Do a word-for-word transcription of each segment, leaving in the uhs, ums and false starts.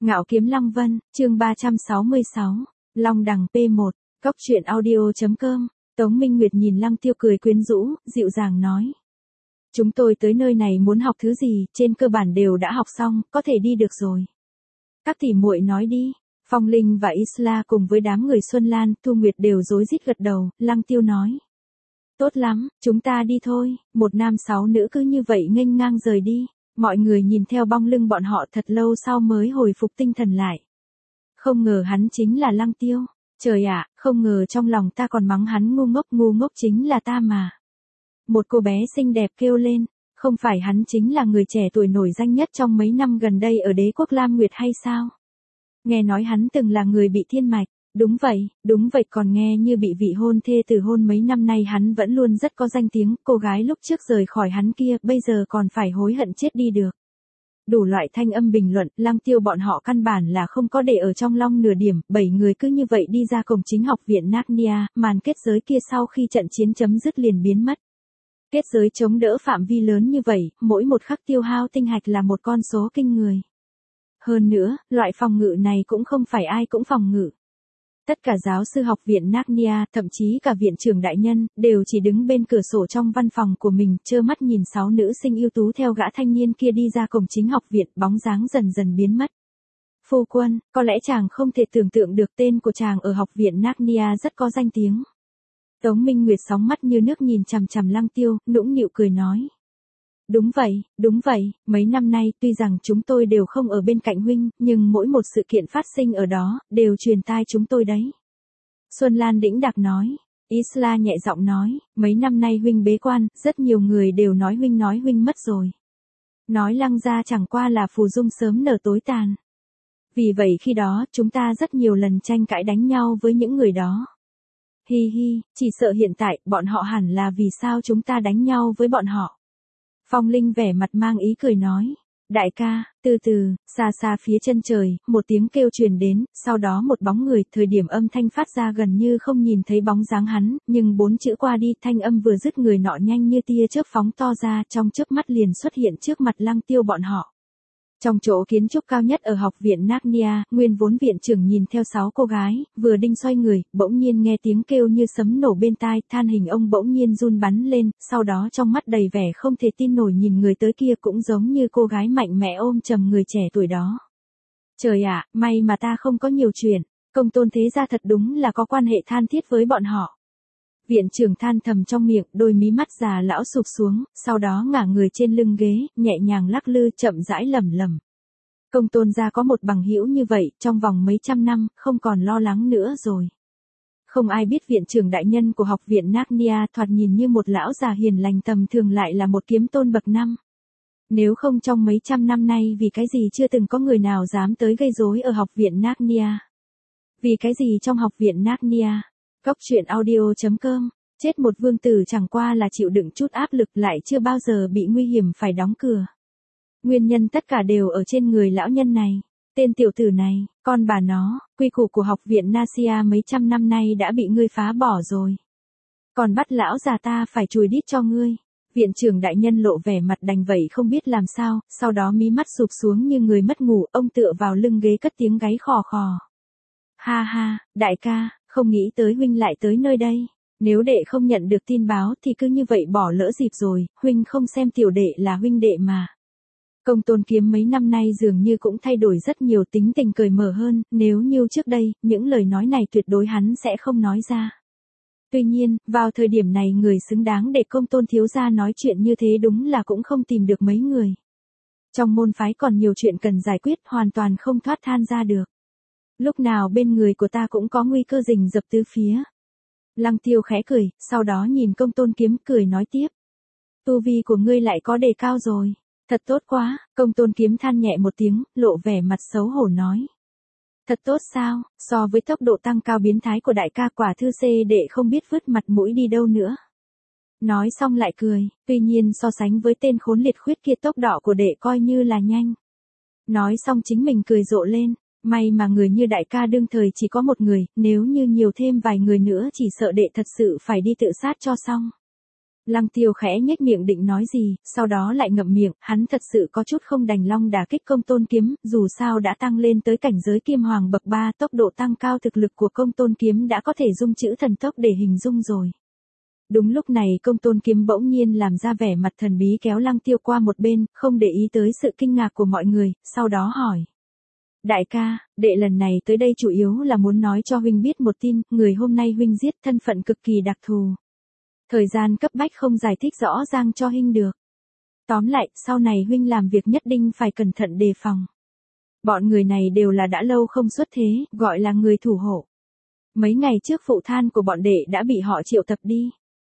Ngạo Kiếm Long Vân, chương ba trăm sáu mươi sáu, Long Đằng P một, Cốc truyện audio chấm com. Tống Minh Nguyệt nhìn Lăng Tiêu cười quyến rũ, dịu dàng nói. Chúng tôi tới nơi này muốn học thứ gì, trên cơ bản đều đã học xong, có thể đi được rồi. Các tỷ muội nói đi. Phong Linh và Isla cùng với đám người Xuân Lan, Thu Nguyệt đều rối rít gật đầu, Lăng Tiêu nói. Tốt lắm, chúng ta đi thôi, một nam sáu nữ cứ như vậy nghênh ngang rời đi. Mọi người nhìn theo bóng lưng bọn họ thật lâu sau mới hồi phục tinh thần lại. Không ngờ hắn chính là Lăng Tiêu. Trời ạ, không ngờ trong lòng ta còn mắng hắn ngu ngốc, ngu ngốc chính là ta mà. Một cô bé xinh đẹp kêu lên, không phải hắn chính là người trẻ tuổi nổi danh nhất trong mấy năm gần đây ở đế quốc Lam Nguyệt hay sao? Nghe nói hắn từng là người bị thiên mạch. Đúng vậy, đúng vậy, còn nghe như bị vị hôn thê từ hôn mấy năm nay hắn vẫn luôn rất có danh tiếng, cô gái lúc trước rời khỏi hắn kia bây giờ còn phải hối hận chết đi được. Đủ loại thanh âm bình luận, Lăng Tiêu bọn họ căn bản là không có để ở trong lòng nửa điểm, bảy người cứ như vậy đi ra cổng chính học viện Narnia, màn kết giới kia sau khi trận chiến chấm dứt liền biến mất. Kết giới chống đỡ phạm vi lớn như vậy, mỗi một khắc tiêu hao tinh hạch là một con số kinh người. Hơn nữa, loại phòng ngự này cũng không phải ai cũng phòng ngự. Tất cả giáo sư học viện Narnia, thậm chí cả viện trưởng đại nhân, đều chỉ đứng bên cửa sổ trong văn phòng của mình, trơ mắt nhìn sáu nữ sinh ưu tú theo gã thanh niên kia đi ra cổng chính học viện, bóng dáng dần dần biến mất. Phu quân, có lẽ chàng không thể tưởng tượng được tên của chàng ở học viện Narnia rất có danh tiếng. Tống Minh Nguyệt sóng mắt như nước nhìn chằm chằm Lăng Tiêu, nũng nịu cười nói. Đúng vậy, đúng vậy, mấy năm nay tuy rằng chúng tôi đều không ở bên cạnh huynh, nhưng mỗi một sự kiện phát sinh ở đó, đều truyền tai chúng tôi đấy. Xuân Lan đĩnh đạc nói. Isla nhẹ giọng nói, mấy năm nay huynh bế quan, rất nhiều người đều nói huynh nói huynh mất rồi. Nói Lăng gia chẳng qua là phù dung sớm nở tối tàn. Vì vậy khi đó, chúng ta rất nhiều lần tranh cãi đánh nhau với những người đó. Hi hi, chỉ sợ hiện tại, bọn họ hẳn là vì sao chúng ta đánh nhau với bọn họ. Phong Linh vẻ mặt mang ý cười nói, đại ca, từ từ, xa xa phía chân trời, một tiếng kêu truyền đến, sau đó một bóng người, thời điểm âm thanh phát ra gần như không nhìn thấy bóng dáng hắn, nhưng bốn chữ qua đi, thanh âm vừa dứt người nọ nhanh như tia chớp phóng to ra, trong chớp mắt liền xuất hiện trước mặt Lăng Tiêu bọn họ. Trong chỗ kiến trúc cao nhất ở học viện Narnia, nguyên vốn viện trưởng nhìn theo sáu cô gái, vừa định xoay người, bỗng nhiên nghe tiếng kêu như sấm nổ bên tai, than hình ông bỗng nhiên run bắn lên, sau đó trong mắt đầy vẻ không thể tin nổi nhìn người tới kia cũng giống như cô gái mạnh mẽ ôm chầm người trẻ tuổi đó. Trời ạ, may mà ta không có nhiều chuyện, công tôn thế gia thật đúng là có quan hệ than thiết với bọn họ. Viện trưởng than thầm trong miệng, đôi mí mắt già lão sụp xuống, sau đó ngả người trên lưng ghế, nhẹ nhàng lắc lư chậm rãi lẩm lẩm. Công tôn gia có một bằng hữu như vậy, trong vòng mấy trăm năm, không còn lo lắng nữa rồi. Không ai biết viện trưởng đại nhân của học viện Narnia thoạt nhìn như một lão già hiền lành tầm thường lại là một kiếm tôn bậc năm. Nếu không trong mấy trăm năm nay vì cái gì chưa từng có người nào dám tới gây rối ở học viện Narnia. Vì cái gì trong học viện Narnia. Cốc truyện audio chấm com, chết một vương tử chẳng qua là chịu đựng chút áp lực lại chưa bao giờ bị nguy hiểm phải đóng cửa. Nguyên nhân tất cả đều ở trên người lão nhân này, tên tiểu tử này, con bà nó, quy củ của học viện Narnia mấy trăm năm nay đã bị ngươi phá bỏ rồi. Còn bắt lão già ta phải chùi đít cho ngươi. Viện trưởng đại nhân lộ vẻ mặt đành vậy không biết làm sao, sau đó mí mắt sụp xuống như người mất ngủ, ông tựa vào lưng ghế cất tiếng gáy khò khò. Ha ha, đại ca. Không nghĩ tới huynh lại tới nơi đây. Nếu đệ không nhận được tin báo thì cứ như vậy bỏ lỡ dịp rồi, huynh không xem tiểu đệ là huynh đệ mà. Công tôn kiếm mấy năm nay dường như cũng thay đổi rất nhiều, tính tình cởi mở hơn, nếu như trước đây, những lời nói này tuyệt đối hắn sẽ không nói ra. Tuy nhiên, vào thời điểm này người xứng đáng để công tôn thiếu gia nói chuyện như thế đúng là cũng không tìm được mấy người. Trong môn phái còn nhiều chuyện cần giải quyết, hoàn toàn không thoát than ra được. Lúc nào bên người của ta cũng có nguy cơ rình rập tứ phía. Lăng Tiêu khẽ cười, sau đó nhìn công tôn kiếm cười nói tiếp. Tu vi của ngươi lại có đề cao rồi. Thật tốt quá, công tôn kiếm than nhẹ một tiếng, lộ vẻ mặt xấu hổ nói. Thật tốt sao, so với tốc độ tăng cao biến thái của đại ca quả thư xê đệ không biết vứt mặt mũi đi đâu nữa. Nói xong lại cười, tuy nhiên so sánh với tên khốn liệt khuyết kia tốc độ của đệ coi như là nhanh. Nói xong chính mình cười rộ lên. May mà người như đại ca đương thời chỉ có một người, nếu như nhiều thêm vài người nữa chỉ sợ đệ thật sự phải đi tự sát cho xong. Lăng Tiêu khẽ nhếch miệng định nói gì, sau đó lại ngậm miệng, hắn thật sự có chút không đành lòng đả kích Công Tôn Kiếm, dù sao đã tăng lên tới cảnh giới Kim Hoàng bậc ba, tốc độ tăng cao thực lực của Công Tôn Kiếm đã có thể dung chữ thần tốc để hình dung rồi. Đúng lúc này Công Tôn Kiếm bỗng nhiên làm ra vẻ mặt thần bí kéo Lăng Tiêu qua một bên, không để ý tới sự kinh ngạc của mọi người, sau đó hỏi. Đại ca, đệ lần này tới đây chủ yếu là muốn nói cho huynh biết một tin, người hôm nay huynh giết thân phận cực kỳ đặc thù. Thời gian cấp bách không giải thích rõ ràng cho huynh được. Tóm lại, sau này huynh làm việc nhất định phải cẩn thận đề phòng. Bọn người này đều là đã lâu không xuất thế, gọi là người thủ hộ. Mấy ngày trước phụ than của bọn đệ đã bị họ triệu tập đi.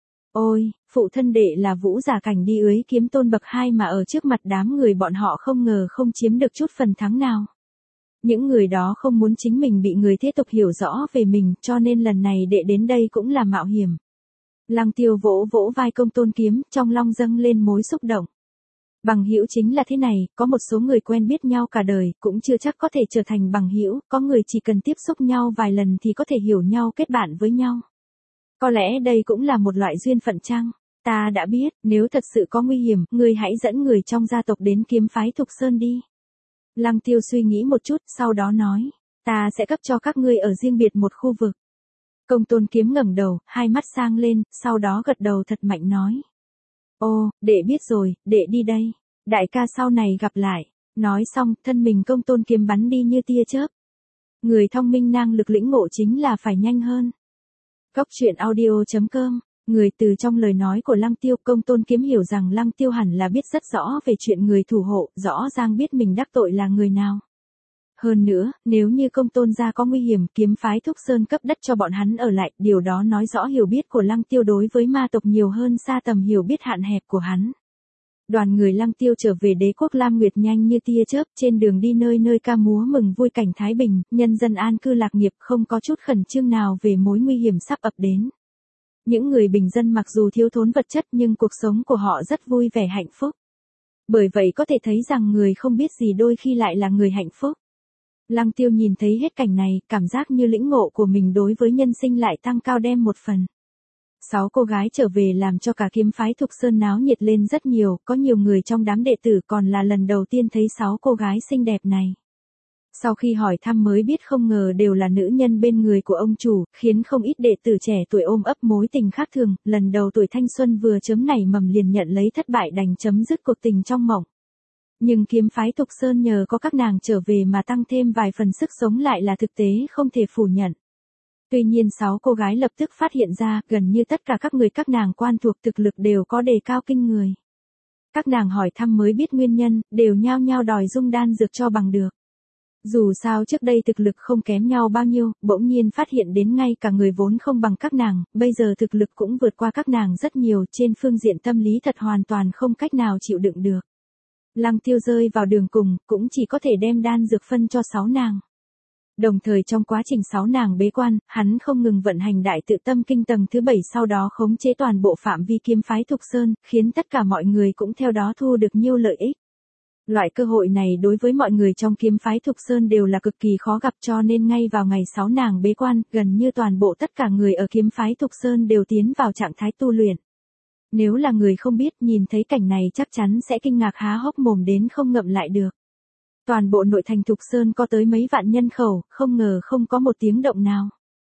Ôi, phụ thân đệ là Vũ Giả Cảnh đi ưới kiếm tôn bậc hai mà ở trước mặt đám người bọn họ không ngờ không chiếm được chút phần thắng nào. Những người đó không muốn chính mình bị người thế tục hiểu rõ về mình, cho nên lần này đệ đến đây cũng là mạo hiểm. Lăng Tiêu vỗ vỗ vai Công Tôn Kiếm, trong lòng dâng lên mối xúc động. Bằng hữu chính là thế này, có một số người quen biết nhau cả đời, cũng chưa chắc có thể trở thành bằng hữu, có người chỉ cần tiếp xúc nhau vài lần thì có thể hiểu nhau kết bạn với nhau. Có lẽ đây cũng là một loại duyên phận chăng? Ta đã biết, nếu thật sự có nguy hiểm, ngươi hãy dẫn người trong gia tộc đến kiếm phái Thục Sơn đi. Lăng Tiêu suy nghĩ một chút, sau đó nói, ta sẽ cấp cho các ngươi ở riêng biệt một khu vực. Công Tôn Kiếm ngẩng đầu, hai mắt sang lên, sau đó gật đầu thật mạnh nói. Ô, đệ biết rồi, đệ đi đây. Đại ca sau này gặp lại. Nói xong, thân mình Công Tôn Kiếm bắn đi như tia chớp. Người thông minh năng lực lĩnh ngộ chính là phải nhanh hơn. Cốc truyện audio chấm com. Người từ trong lời nói của Lăng Tiêu, Công Tôn Kiếm hiểu rằng Lăng Tiêu hẳn là biết rất rõ về chuyện người thủ hộ, rõ ràng biết mình đắc tội là người nào. Hơn nữa, nếu như Công Tôn gia có nguy hiểm, kiếm phái Thục Sơn cấp đất cho bọn hắn ở lại, điều đó nói rõ hiểu biết của Lăng Tiêu đối với ma tộc nhiều hơn xa tầm hiểu biết hạn hẹp của hắn. Đoàn người Lăng Tiêu trở về đế quốc Lam Nguyệt nhanh như tia chớp, trên đường đi nơi nơi ca múa mừng vui cảnh thái bình, nhân dân an cư lạc nghiệp, không có chút khẩn trương nào về mối nguy hiểm sắp ập đến. Những người bình dân mặc dù thiếu thốn vật chất nhưng cuộc sống của họ rất vui vẻ hạnh phúc. Bởi vậy có thể thấy rằng người không biết gì đôi khi lại là người hạnh phúc. Lăng Tiêu nhìn thấy hết cảnh này, cảm giác như lĩnh ngộ của mình đối với nhân sinh lại tăng cao đem một phần. Sáu cô gái trở về làm cho cả kiếm phái Thục Sơn náo nhiệt lên rất nhiều, có nhiều người trong đám đệ tử còn là lần đầu tiên thấy sáu cô gái xinh đẹp này. Sau khi hỏi thăm mới biết không ngờ đều là nữ nhân bên người của ông chủ, khiến không ít đệ tử trẻ tuổi ôm ấp mối tình khác thường, lần đầu tuổi thanh xuân vừa chấm nảy mầm liền nhận lấy thất bại đành chấm dứt cuộc tình trong mộng. Nhưng kiếm phái Thục Sơn nhờ có các nàng trở về mà tăng thêm vài phần sức sống lại là thực tế không thể phủ nhận. Tuy nhiên sáu cô gái lập tức phát hiện ra, gần như tất cả các người các nàng quan thuộc thực lực đều có đề cao kinh người. Các nàng hỏi thăm mới biết nguyên nhân, đều nhao nhao đòi dung đan dược cho bằng được. Dù sao trước đây thực lực không kém nhau bao nhiêu, bỗng nhiên phát hiện đến ngay cả người vốn không bằng các nàng, bây giờ thực lực cũng vượt qua các nàng rất nhiều, trên phương diện tâm lý thật hoàn toàn không cách nào chịu đựng được. Lăng Tiêu rơi vào đường cùng, cũng chỉ có thể đem đan dược phân cho sáu nàng. Đồng thời trong quá trình sáu nàng bế quan, hắn không ngừng vận hành đại tự tâm kinh tầng thứ bảy, sau đó khống chế toàn bộ phạm vi kiếm phái Thục Sơn, khiến tất cả mọi người cũng theo đó thu được nhiều lợi ích. Loại cơ hội này đối với mọi người trong kiếm phái Thục Sơn đều là cực kỳ khó gặp, cho nên ngay vào ngày sáu nàng bế quan, gần như toàn bộ tất cả người ở kiếm phái Thục Sơn đều tiến vào trạng thái tu luyện. Nếu là người không biết, nhìn thấy cảnh này chắc chắn sẽ kinh ngạc há hốc mồm đến không ngậm lại được. Toàn bộ nội thành Thục Sơn có tới mấy vạn nhân khẩu, không ngờ không có một tiếng động nào.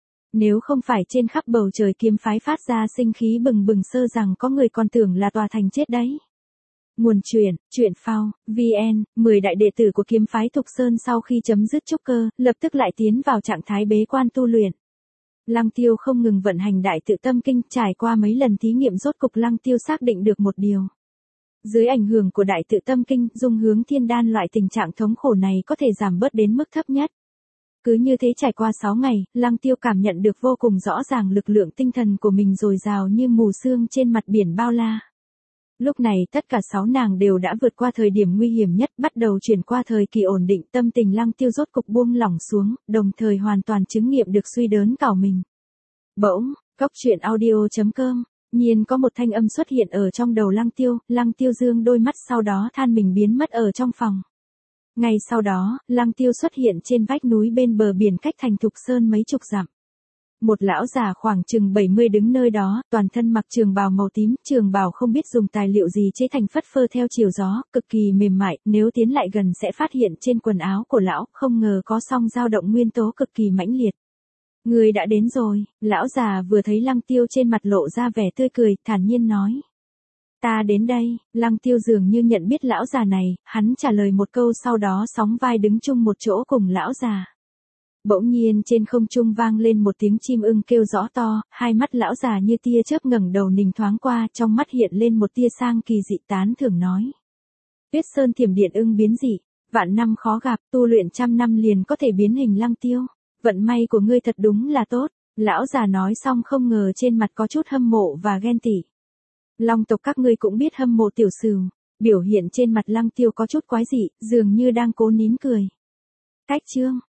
Nếu không phải trên khắp bầu trời kiếm phái phát ra sinh khí bừng bừng sơ rằng có người còn tưởng là tòa thành chết đấy. Nguồn truyện, truyện phao, vn, mười đại đệ tử của kiếm phái Thục Sơn sau khi chấm dứt trúc cơ, lập tức lại tiến vào trạng thái bế quan tu luyện. Lăng Tiêu không ngừng vận hành đại tự tâm kinh, trải qua mấy lần thí nghiệm rốt cục Lăng Tiêu xác định được một điều. Dưới ảnh hưởng của đại tự tâm kinh, dung hướng thiên đan loại tình trạng thống khổ này có thể giảm bớt đến mức thấp nhất. Cứ như thế trải qua sáu ngày, Lăng Tiêu cảm nhận được vô cùng rõ ràng lực lượng tinh thần của mình dồi dào như mù sương trên mặt biển bao la. Lúc này tất cả sáu nàng đều đã vượt qua thời điểm nguy hiểm nhất, bắt đầu chuyển qua thời kỳ ổn định, tâm tình Lăng Tiêu rốt cục buông lỏng xuống, đồng thời hoàn toàn chứng nghiệm được suy đớn cào mình. Bỗng, cốc truyện audio chấm com, nhiên có một thanh âm xuất hiện ở trong đầu Lăng Tiêu, Lăng Tiêu dương đôi mắt sau đó than mình biến mất ở trong phòng. Ngay sau đó, Lăng Tiêu xuất hiện trên vách núi bên bờ biển cách thành Thục Sơn mấy chục dặm. Một lão già khoảng chừng bảy mươi đứng nơi đó, toàn thân mặc trường bào màu tím, trường bào không biết dùng tài liệu gì chế thành phất phơ theo chiều gió, cực kỳ mềm mại, nếu tiến lại gần sẽ phát hiện trên quần áo của lão, không ngờ có song dao động nguyên tố cực kỳ mãnh liệt. Người đã đến rồi, lão già vừa thấy Lăng Tiêu trên mặt lộ ra vẻ tươi cười, thản nhiên nói. Ta đến đây, Lăng Tiêu dường như nhận biết lão già này, hắn trả lời một câu sau đó sóng vai đứng chung một chỗ cùng lão già. Bỗng nhiên trên không trung vang lên một tiếng chim ưng kêu rõ to, hai mắt lão già như tia chớp ngẩng đầu nhìn thoáng qua, trong mắt hiện lên một tia sang kỳ dị tán thưởng nói. Tuyết Sơn Thiểm Điện ưng biến dị, vạn năm khó gặp, tu luyện trăm năm liền có thể biến hình Lăng Tiêu. Vận may của ngươi thật đúng là tốt, lão già nói xong không ngờ trên mặt có chút hâm mộ và ghen tị. Long tộc các ngươi cũng biết hâm mộ tiểu sửu, biểu hiện trên mặt Lăng Tiêu có chút quái dị, dường như đang cố nín cười. Cách chương